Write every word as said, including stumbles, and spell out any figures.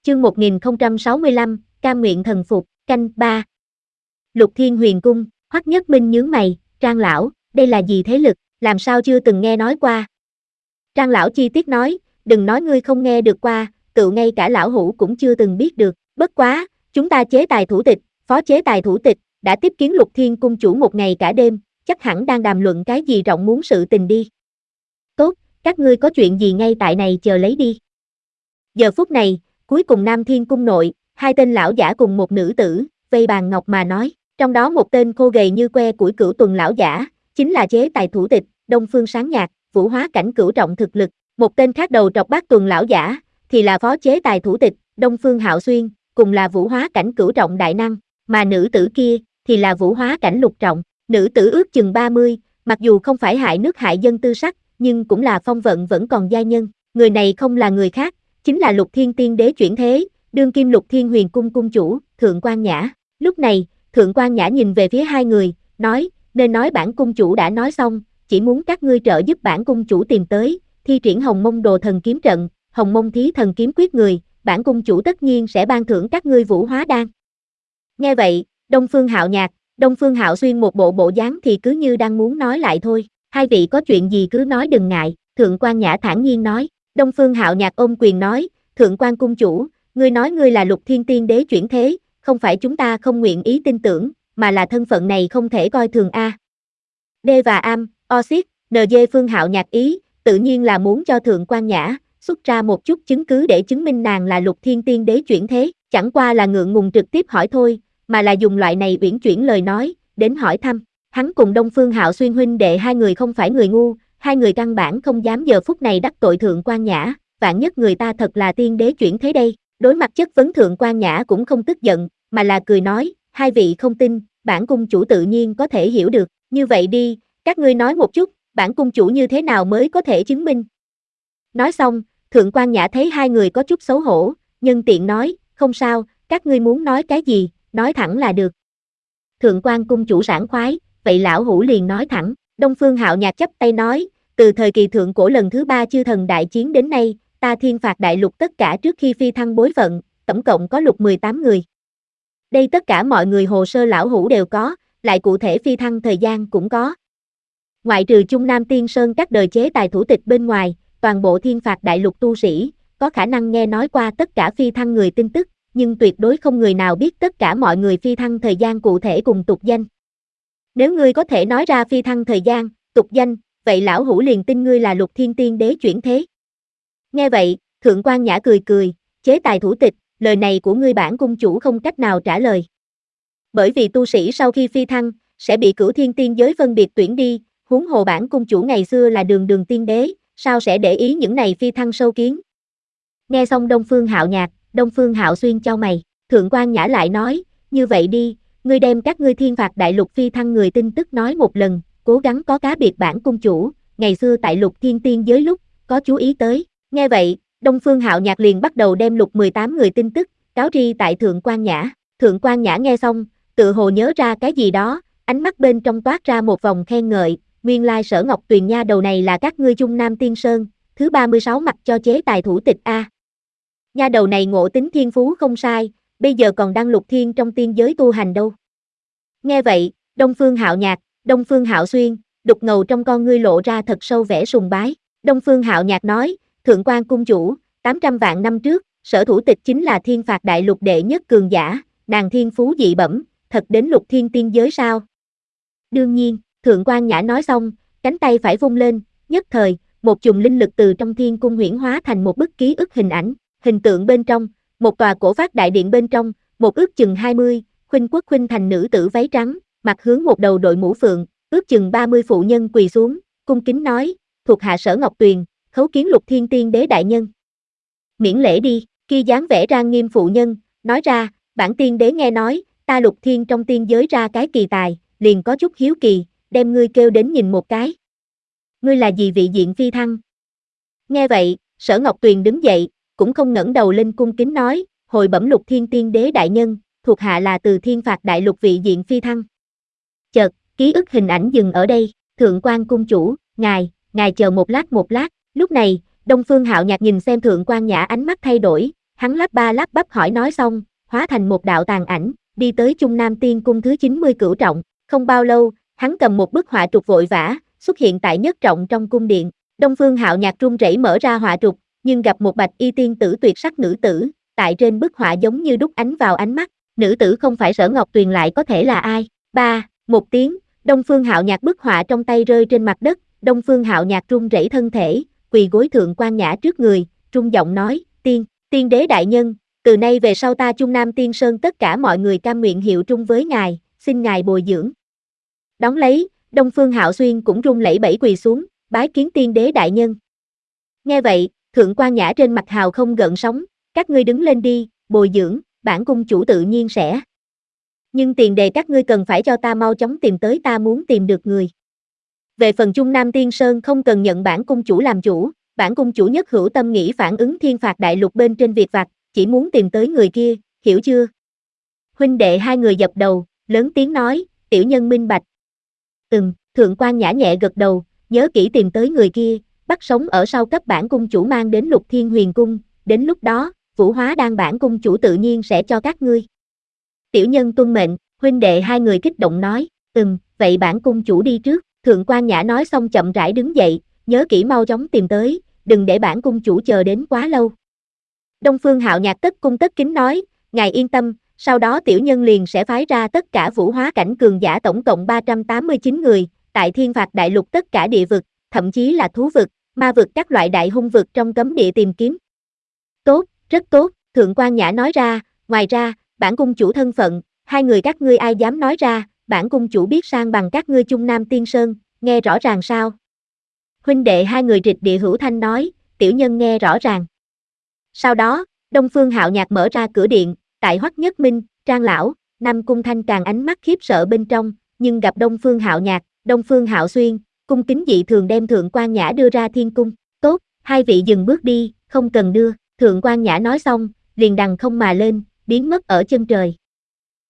Chương một nghìn không trăm sáu mươi lăm, cam nguyện thần phục, canh ba. Lục Thiên Huyền Cung, Hoắc Nhất Minh nhướng mày, Trang lão, đây là gì thế lực, làm sao chưa từng nghe nói qua. Trang lão chi tiết nói, đừng nói ngươi không nghe được qua, tự ngay cả lão hủ cũng chưa từng biết được, bất quá, chúng ta chế tài thủ tịch, phó chế tài thủ tịch, đã tiếp kiến Lục Thiên Cung chủ một ngày cả đêm, chắc hẳn đang đàm luận cái gì rộng muốn sự tình đi. Tốt, các ngươi có chuyện gì ngay tại này chờ lấy đi. Giờ phút này, cuối cùng Nam Thiên Cung nội, hai tên lão giả cùng một nữ tử, vây bàn ngọc mà nói, trong đó một tên khô gầy như que củi Cửu Tuần lão giả, chính là chế tài thủ tịch, Đông Phương Sáng Nhạc, vũ hóa cảnh cửu trọng thực lực, một tên khác đầu trọc Bát Tuần lão giả, thì là phó chế tài thủ tịch, Đông Phương Hạo Xuyên, cùng là vũ hóa cảnh cửu trọng đại năng, mà nữ tử kia, thì là vũ hóa cảnh lục trọng, nữ tử ước chừng ba mươi, mặc dù không phải hại nước hại dân tư sắc, nhưng cũng là phong vận vẫn còn giai nhân, người này không là người khác, chính là Lục Thiên Tiên Đế chuyển thế, đương kim Lục Thiên Huyền Cung cung chủ, Thượng Quan Nhã. Lúc này, Thượng Quan Nhã nhìn về phía hai người, nói, nên nói bản cung chủ đã nói xong, chỉ muốn các ngươi trợ giúp bản cung chủ tìm tới, thi triển Hồng Mông Đồ Thần Kiếm Trận, Hồng Mông Thí Thần Kiếm Quyết người, bản cung chủ tất nhiên sẽ ban thưởng các ngươi vũ hóa đan. Nghe vậy, Đông Phương Hạo Nhạc, Đông Phương Hạo Xuyên một bộ bộ dáng thì cứ như đang muốn nói lại thôi, hai vị có chuyện gì cứ nói đừng ngại, Thượng Quan Nhã thản nhiên nói. Đông Phương Hạo Nhạc ôm quyền nói, Thượng Quan cung chủ, ngươi nói ngươi là Lục Thiên Tiên Đế chuyển thế, không phải chúng ta không nguyện ý tin tưởng, mà là thân phận này không thể coi thường a. D và Am, Oxit, en giê Phương Hạo Nhạc ý, tự nhiên là muốn cho Thượng Quan Nhã xuất ra một chút chứng cứ để chứng minh nàng là Lục Thiên Tiên Đế chuyển thế, chẳng qua là ngượng ngùng trực tiếp hỏi thôi, mà là dùng loại này uyển chuyển lời nói đến hỏi thăm. Hắn cùng Đông Phương Hạo Xuyên huynh đệ hai người không phải người ngu, hai người căn bản không dám giờ phút này đắc tội Thượng Quan Nhã, vạn nhất người ta thật là tiên đế chuyển thế đây. Đối mặt chất vấn Thượng Quan Nhã cũng không tức giận, mà là cười nói, hai vị không tin, bản cung chủ tự nhiên có thể hiểu được, như vậy đi, các ngươi nói một chút, bản cung chủ như thế nào mới có thể chứng minh. Nói xong, Thượng Quan Nhã thấy hai người có chút xấu hổ, nhân tiện nói, không sao, các ngươi muốn nói cái gì, nói thẳng là được. Thượng Quan cung chủ sảng khoái, vậy lão hủ liền nói thẳng. Đông Phương Hạo Nhạc chắp tay nói, từ thời kỳ thượng cổ lần thứ ba chư thần đại chiến đến nay, ta thiên phạt đại lục tất cả trước khi phi thăng bối phận, tổng cộng có lục mười tám người. Đây tất cả mọi người hồ sơ lão hủ đều có, lại cụ thể phi thăng thời gian cũng có. Ngoại trừ Trung Nam Tiên Sơn các đời chế tài thủ tịch bên ngoài, toàn bộ thiên phạt đại lục tu sĩ, có khả năng nghe nói qua tất cả phi thăng người tin tức, nhưng tuyệt đối không người nào biết tất cả mọi người phi thăng thời gian cụ thể cùng tục danh. Nếu ngươi có thể nói ra phi thăng thời gian, tục danh, vậy lão hủ liền tin ngươi là Lục Thiên Tiên Đế chuyển thế. Nghe vậy, Thượng Quan Nhã cười cười, chế tài thủ tịch, lời này của ngươi bản cung chủ không cách nào trả lời. Bởi vì tu sĩ sau khi phi thăng, sẽ bị Cửu Thiên Tiên giới phân biệt tuyển đi, huống hồ bản cung chủ ngày xưa là đường đường tiên đế, sao sẽ để ý những này phi thăng sâu kiến. Nghe xong Đông Phương Hạo Nhạc, Đông Phương Hạo Xuyên chau mày, Thượng Quan Nhã lại nói, như vậy đi, ngươi đem các ngươi thiên phạt đại lục phi thăng người tin tức nói một lần, cố gắng có cá biệt bản cung chủ, ngày xưa tại Lục Thiên Tiên giới lúc, có chú ý tới. Nghe vậy, Đông Phương Hạo Nhạc liền bắt đầu đem lục mười tám người tin tức, cáo tri tại Thượng Quan Nhã. Thượng Quan Nhã nghe xong, tự hồ nhớ ra cái gì đó, ánh mắt bên trong toát ra một vòng khen ngợi, nguyên lai Sở Ngọc Tuyền nha đầu này là các ngươi Trung Nam Tiên Sơn, thứ ba mươi sáu mặt cho chế tài thủ tịch a. Nha đầu này ngộ tính thiên phú không sai, bây giờ còn đang lục thiên trong tiên giới tu hành đâu. Nghe vậy, Đông Phương Hạo Nhạc, Đông Phương Hạo Xuyên, đục ngầu trong con ngươi lộ ra thật sâu vẻ sùng bái. Đông Phương Hạo Nhạc nói, Thượng Quan cung chủ, tám trăm vạn năm trước, Sở thủ tịch chính là thiên phạt đại lục đệ nhất cường giả, nàng thiên phú dị bẩm, thật đến lục thiên tiên giới sao? Đương nhiên, Thượng Quan Nhã nói xong, cánh tay phải vung lên, nhất thời, một chùm linh lực từ trong thiên cung huyễn hóa thành một bức ký ức hình ảnh, hình tượng bên trong, một tòa cổ phát đại điện bên trong, một ước chừng hai mươi, khuynh quốc khuynh thành nữ tử váy trắng, mặt hướng một đầu đội mũ phượng, ước chừng ba mươi phụ nhân quỳ xuống, cung kính nói, thuộc hạ Sở Ngọc Tuyền, khấu kiến Lục Thiên Tiên Đế đại nhân. Miễn lễ đi, khi dáng vẻ ra nghiêm phụ nhân, nói ra, bản tiên đế nghe nói, ta Lục Thiên trong tiên giới ra cái kỳ tài, liền có chút hiếu kỳ, đem ngươi kêu đến nhìn một cái. Ngươi là gì vị diện phi thăng? Nghe vậy, Sở Ngọc Tuyền đứng dậy, cũng không ngẩng đầu lên cung kính nói, hồi bẩm Lục Thiên Tiên Đế đại nhân, thuộc hạ là từ thiên phạt đại lục vị diện phi thăng. Chợt, ký ức hình ảnh dừng ở đây, Thượng Quan cung chủ, ngài, ngài chờ một lát một lát, lúc này, Đông Phương Hạo Nhạc nhìn xem Thượng Quan Nhã ánh mắt thay đổi, hắn lắp ba lắp bắp hỏi nói xong, hóa thành một đạo tàn ảnh, đi tới Trung Nam Tiên Cung thứ chín mươi cửu trọng, không bao lâu, hắn cầm một bức họa trục vội vã, xuất hiện tại nhất trọng trong cung điện. Đông Phương Hạo Nhạc run rẩy mở ra họa trục, nhưng gặp một bạch y tiên tử tuyệt sắc nữ tử, tại trên bức họa giống như đúc ánh vào ánh mắt, nữ tử không phải Sở Ngọc Tuyền lại có thể là ai? Ba, một tiếng, Đông Phương Hạo Nhạc bức họa trong tay rơi trên mặt đất, Đông Phương Hạo Nhạc run rẩy thân thể, quỳ gối thượng quan nhã trước người, trung giọng nói, tiên, tiên đế đại nhân, từ nay về sau ta Trung Nam Tiên Sơn tất cả mọi người cam nguyện hiệu trung với ngài, xin ngài bồi dưỡng. Đón lấy, Đông Phương Hạo Xuyên cũng run lẩy bẩy quỳ xuống, bái kiến tiên đế đại nhân. Nghe vậy, thượng quan nhã trên mặt hào không gợn sóng, các ngươi đứng lên đi, bồi dưỡng, bản cung chủ tự nhiên sẽ. Nhưng tiền đề các ngươi cần phải cho ta mau chóng tìm tới ta muốn tìm được người. Về phần Trung Nam Tiên Sơn không cần nhận bản cung chủ làm chủ, bản cung chủ nhất hữu tâm nghĩ phản ứng thiên phạt đại lục bên trên việc vặt, chỉ muốn tìm tới người kia, hiểu chưa? Huynh đệ hai người dập đầu, lớn tiếng nói, tiểu nhân minh bạch. Ừm, thượng quan nhã nhẹ gật đầu, nhớ kỹ tìm tới người kia, bắt sống ở sau cấp bản cung chủ mang đến Lục Thiên Huyền Cung, đến lúc đó, vũ hóa đan bản cung chủ tự nhiên sẽ cho các ngươi. Tiểu nhân tuân mệnh, huynh đệ hai người kích động nói, ừm, vậy bản cung chủ đi trước, thượng quan nhã nói xong chậm rãi đứng dậy, nhớ kỹ mau chóng tìm tới, đừng để bản cung chủ chờ đến quá lâu. Đông Phương Hạo Nhạc tất cung tất kính nói, ngài yên tâm, sau đó tiểu nhân liền sẽ phái ra tất cả vũ hóa cảnh cường giả tổng cộng ba trăm tám mươi chín người, tại thiên phạt đại lục tất cả địa vực, thậm chí là thú vực, ma vực các loại đại hung vực trong cấm địa tìm kiếm. Tốt, rất tốt, thượng quan nhã nói ra, ngoài ra, bản cung chủ thân phận, hai người các ngươi ai dám nói ra, bản cung chủ biết sang bằng các ngươi Trung Nam Tiên Sơn, nghe rõ ràng sao? Huynh đệ hai người rịch địa hữu thanh nói, tiểu nhân nghe rõ ràng. Sau đó, Đông Phương Hạo Nhạc mở ra cửa điện, tại Hoắc Nhất Minh, Trang Lão, Nam Cung Thanh càng ánh mắt khiếp sợ bên trong, nhưng gặp Đông Phương Hạo Nhạc, Đông Phương Hạo Xuyên, cung kính dị thường đem thượng quan nhã đưa ra thiên cung. Tốt, hai vị dừng bước đi, không cần đưa, thượng quan nhã nói xong, liền đằng không mà lên, biến mất ở chân trời.